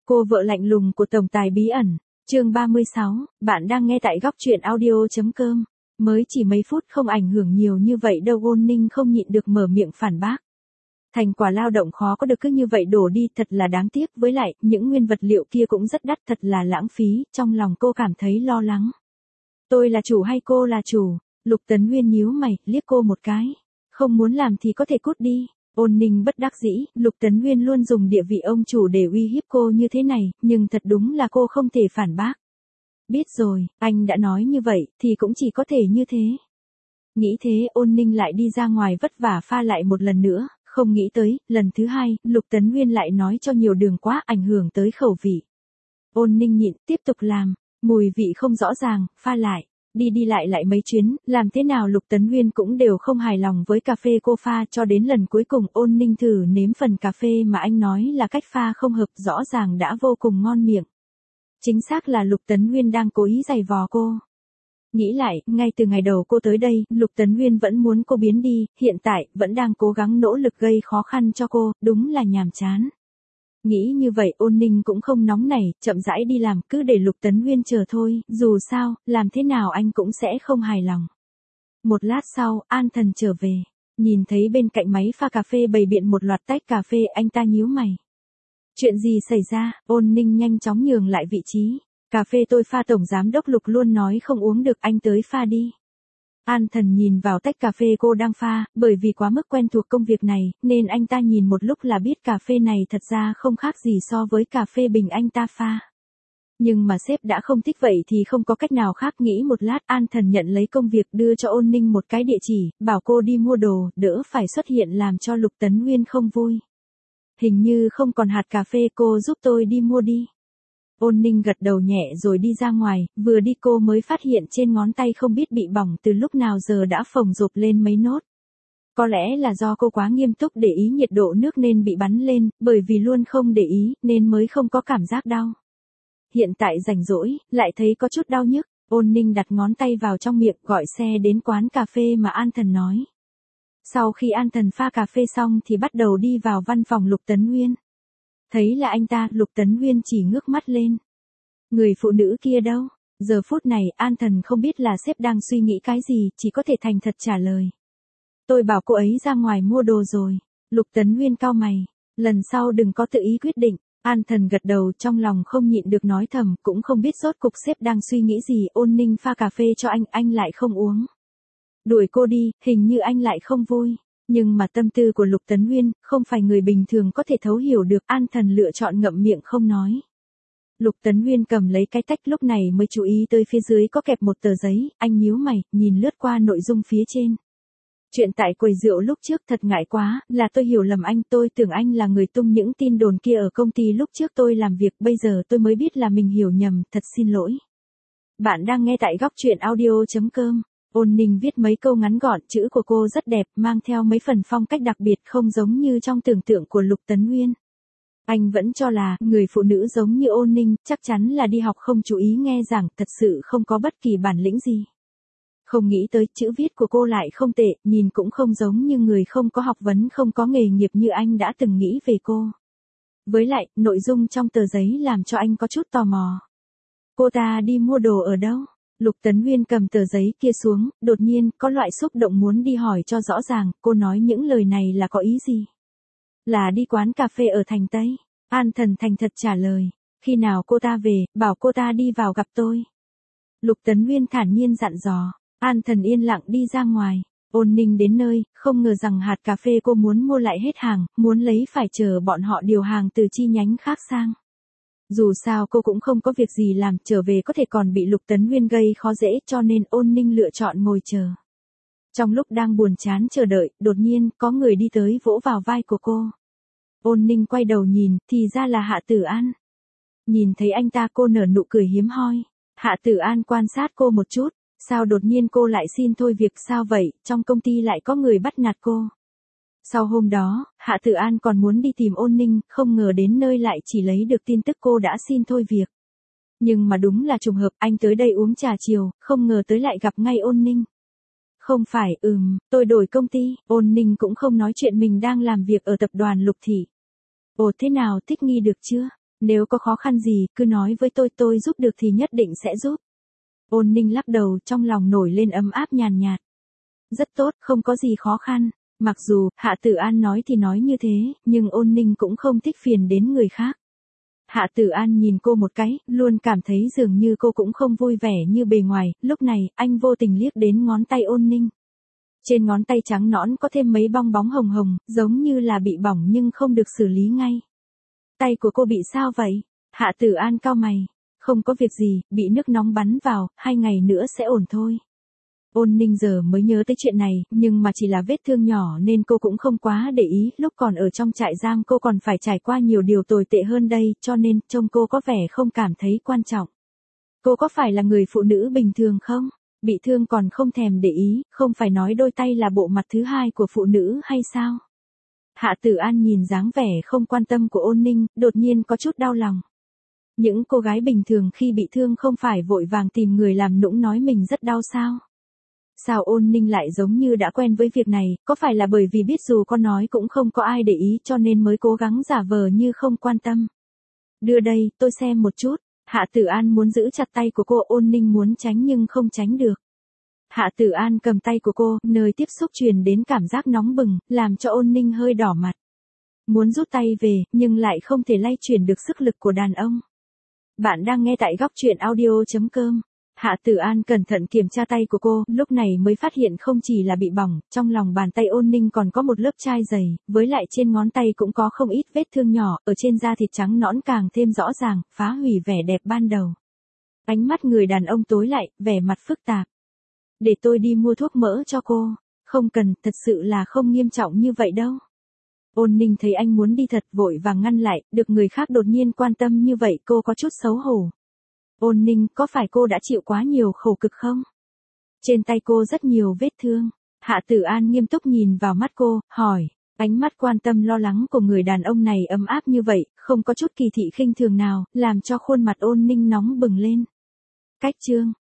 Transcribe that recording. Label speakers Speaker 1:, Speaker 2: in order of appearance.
Speaker 1: Cô vợ lạnh lùng của tổng tài bí ẩn, chương 36, bạn đang nghe tại góc truyện audio.com. Mới chỉ mấy phút không ảnh hưởng nhiều như vậy đâu, Ôn Ninh không nhịn được mở miệng phản bác. Thành quả lao động khó có được cứ như vậy đổ đi, thật là đáng tiếc, với lại, những nguyên vật liệu kia cũng rất đắt, thật là lãng phí, trong lòng cô cảm thấy lo lắng. Tôi là chủ hay cô là chủ? Lục Tấn Nguyên nhíu mày, liếc cô một cái. Không muốn làm thì có thể cút đi. Ôn Ninh bất đắc dĩ, Lục Tấn Nguyên luôn dùng địa vị ông chủ để uy hiếp cô như thế này, nhưng thật đúng là cô không thể phản bác. Biết rồi, anh đã nói như vậy, thì cũng chỉ có thể như thế. Nghĩ thế, Ôn Ninh lại đi ra ngoài vất vả pha lại một lần nữa, không nghĩ tới, lần thứ hai, Lục Tấn Nguyên lại nói cho nhiều đường quá, ảnh hưởng tới khẩu vị. Ôn Ninh nhịn, tiếp tục làm, mùi vị không rõ ràng, pha lại. Đi đi lại lại mấy chuyến, làm thế nào Lục Tấn Nguyên cũng đều không hài lòng với cà phê cô pha, cho đến lần cuối cùng Ôn Ninh thử nếm phần cà phê mà anh nói là cách pha không hợp, rõ ràng đã vô cùng ngon miệng. Chính xác là Lục Tấn Nguyên đang cố ý giày vò cô. Nghĩ lại, ngay từ ngày đầu cô tới đây, Lục Tấn Nguyên vẫn muốn cô biến đi, hiện tại, vẫn đang cố gắng nỗ lực gây khó khăn cho cô, đúng là nhàm chán. Nghĩ như vậy, Ôn Ninh cũng không nóng nảy, chậm rãi đi làm, cứ để Lục Tấn Nguyên chờ thôi, dù sao, làm thế nào anh cũng sẽ không hài lòng. Một lát sau, An Thần trở về, nhìn thấy bên cạnh máy pha cà phê bày biện một loạt tách cà phê, anh ta nhíu mày. Chuyện gì xảy ra? Ôn Ninh nhanh chóng nhường lại vị trí. Cà phê tôi pha, tổng giám đốc Lục luôn nói không uống được, anh tới pha đi. An Thần nhìn vào tách cà phê cô đang pha, bởi vì quá mức quen thuộc công việc này, nên anh ta nhìn một lúc là biết cà phê này thật ra không khác gì so với cà phê bình anh ta pha. Nhưng mà sếp đã không thích vậy thì không có cách nào khác, nghĩ một lát, An Thần nhận lấy công việc, đưa cho Ôn Ninh một cái địa chỉ, bảo cô đi mua đồ, đỡ phải xuất hiện làm cho Lục Tấn Nguyên không vui. Hình như không còn hạt cà phê, cô giúp tôi đi mua đi. Ôn Ninh gật đầu nhẹ rồi đi ra ngoài, vừa đi cô mới phát hiện trên ngón tay không biết bị bỏng từ lúc nào giờ đã phồng rộp lên mấy nốt. Có lẽ là do cô quá nghiêm túc để ý nhiệt độ nước nên bị bắn lên, bởi vì luôn không để ý, nên mới không có cảm giác đau. Hiện tại rảnh rỗi, lại thấy có chút đau nhức, Ôn Ninh đặt ngón tay vào trong miệng, gọi xe đến quán cà phê mà An Thần nói. Sau khi An Thần pha cà phê xong thì bắt đầu đi vào văn phòng Lục Tấn Nguyên. Thấy là anh ta, Lục Tấn Nguyên chỉ ngước mắt lên. Người phụ nữ kia đâu? Giờ phút này, An Thần không biết là sếp đang suy nghĩ cái gì, chỉ có thể thành thật trả lời. Tôi bảo cô ấy ra ngoài mua đồ rồi. Lục Tấn Nguyên cau mày. Lần sau đừng có tự ý quyết định. An Thần gật đầu, trong lòng không nhịn được nói thầm, cũng không biết rốt cục sếp đang suy nghĩ gì. Ôn Ninh pha cà phê cho anh lại không uống. Đuổi cô đi, hình như anh lại không vui. Nhưng mà tâm tư của Lục Tấn Nguyên, không phải người bình thường có thể thấu hiểu được, An Thần lựa chọn ngậm miệng không nói. Lục Tấn Nguyên cầm lấy cái tách, lúc này mới chú ý tới phía dưới có kẹp một tờ giấy, anh nhíu mày, nhìn lướt qua nội dung phía trên. Chuyện tại quầy rượu lúc trước thật ngại quá, là tôi hiểu lầm anh, tôi tưởng anh là người tung những tin đồn kia ở công ty lúc trước tôi làm việc, bây giờ tôi mới biết là mình hiểu nhầm, thật xin lỗi. Bạn đang nghe tại góc truyện audio.com. Ôn Ninh viết mấy câu ngắn gọn, chữ của cô rất đẹp, mang theo mấy phần phong cách đặc biệt, không giống như trong tưởng tượng của Lục Tấn Nguyên. Anh vẫn cho là, người phụ nữ giống như Ôn Ninh, chắc chắn là đi học không chú ý nghe giảng, thật sự không có bất kỳ bản lĩnh gì. Không nghĩ tới, chữ viết của cô lại không tệ, nhìn cũng không giống như người không có học vấn, không có nghề nghiệp như anh đã từng nghĩ về cô. Với lại, nội dung trong tờ giấy làm cho anh có chút tò mò. Cô ta đi mua đồ ở đâu? Lục Tấn Nguyên cầm tờ giấy kia xuống, đột nhiên, có loại xúc động muốn đi hỏi cho rõ ràng, cô nói những lời này là có ý gì? Là đi quán cà phê ở thành Tây. An Thần thành thật trả lời. Khi nào cô ta về, bảo cô ta đi vào gặp tôi. Lục Tấn Nguyên thản nhiên dặn dò. An Thần yên lặng đi ra ngoài. Ôn Ninh đến nơi, không ngờ rằng hạt cà phê cô muốn mua lại hết hàng, muốn lấy phải chờ bọn họ điều hàng từ chi nhánh khác sang. Dù sao cô cũng không có việc gì làm, trở về có thể còn bị Lục Tấn Nguyên gây khó dễ, cho nên Ôn Ninh lựa chọn ngồi chờ. Trong lúc đang buồn chán chờ đợi, đột nhiên, có người đi tới vỗ vào vai của cô. Ôn Ninh quay đầu nhìn, thì ra là Hạ Tử An. Nhìn thấy anh ta, cô nở nụ cười hiếm hoi. Hạ Tử An quan sát cô một chút, sao đột nhiên cô lại xin thôi việc, sao vậy, trong công ty lại có người bắt nạt cô. Sau hôm đó, Hạ Tử An còn muốn đi tìm Ôn Ninh, không ngờ đến nơi lại chỉ lấy được tin tức cô đã xin thôi việc. Nhưng mà đúng là trùng hợp, anh tới đây uống trà chiều, không ngờ tới lại gặp ngay Ôn Ninh. Không phải, tôi đổi công ty. Ôn Ninh cũng không nói chuyện mình đang làm việc ở tập đoàn Lục Thị. Ồ, thế nào, thích nghi được chưa? Nếu có khó khăn gì, cứ nói với tôi giúp được thì nhất định sẽ giúp. Ôn Ninh lắc đầu, trong lòng nổi lên ấm áp nhàn nhạt. Rất tốt, không có gì khó khăn. Mặc dù, Hạ Tử An nói thì nói như thế, nhưng Ôn Ninh cũng không thích phiền đến người khác. Hạ Tử An nhìn cô một cái, luôn cảm thấy dường như cô cũng không vui vẻ như bề ngoài, lúc này, anh vô tình liếc đến ngón tay Ôn Ninh. Trên ngón tay trắng nõn có thêm mấy bong bóng hồng hồng, giống như là bị bỏng nhưng không được xử lý ngay. Tay của cô bị sao vậy? Hạ Tử An cau mày. Không có việc gì, bị nước nóng bắn vào, 2 ngày nữa sẽ ổn thôi. Ôn Ninh giờ mới nhớ tới chuyện này, nhưng mà chỉ là vết thương nhỏ nên cô cũng không quá để ý, lúc còn ở trong trại giam cô còn phải trải qua nhiều điều tồi tệ hơn đây, cho nên trông cô có vẻ không cảm thấy quan trọng. Cô có phải là người phụ nữ bình thường không? Bị thương còn không thèm để ý, không phải nói đôi tay là bộ mặt thứ hai của phụ nữ hay sao? Hạ Tử An nhìn dáng vẻ không quan tâm của Ôn Ninh, đột nhiên có chút đau lòng. Những cô gái bình thường khi bị thương không phải vội vàng tìm người làm nũng nói mình rất đau sao? Sao Ôn Ninh lại giống như đã quen với việc này, có phải là bởi vì biết dù con nói cũng không có ai để ý cho nên mới cố gắng giả vờ như không quan tâm? Đưa đây, tôi xem một chút. Hạ Tử An muốn giữ chặt tay của cô, Ôn Ninh muốn tránh nhưng không tránh được. Hạ Tử An cầm tay của cô, nơi tiếp xúc truyền đến cảm giác nóng bừng, làm cho Ôn Ninh hơi đỏ mặt. Muốn rút tay về, nhưng lại không thể lay chuyển được sức lực của đàn ông. Bạn đang nghe tại góc truyện audio.com. Hạ Tử An cẩn thận kiểm tra tay của cô, lúc này mới phát hiện không chỉ là bị bỏng, trong lòng bàn tay Ôn Ninh còn có một lớp chai dày, với lại trên ngón tay cũng có không ít vết thương nhỏ, ở trên da thịt trắng nõn càng thêm rõ ràng, phá hủy vẻ đẹp ban đầu. Ánh mắt người đàn ông tối lại, vẻ mặt phức tạp. Để tôi đi mua thuốc mỡ cho cô. Không cần, thật sự là không nghiêm trọng như vậy đâu. Ôn Ninh thấy anh muốn đi thật, vội vàng ngăn lại, được người khác đột nhiên quan tâm như vậy cô có chút xấu hổ. Ôn Ninh, có phải cô đã chịu quá nhiều khổ cực không? Trên tay cô rất nhiều vết thương. Hạ Tử An nghiêm túc nhìn vào mắt cô, hỏi. Ánh mắt quan tâm lo lắng của người đàn ông này ấm áp như vậy, không có chút kỳ thị khinh thường nào, làm cho khuôn mặt Ôn Ninh nóng bừng lên. Cách chương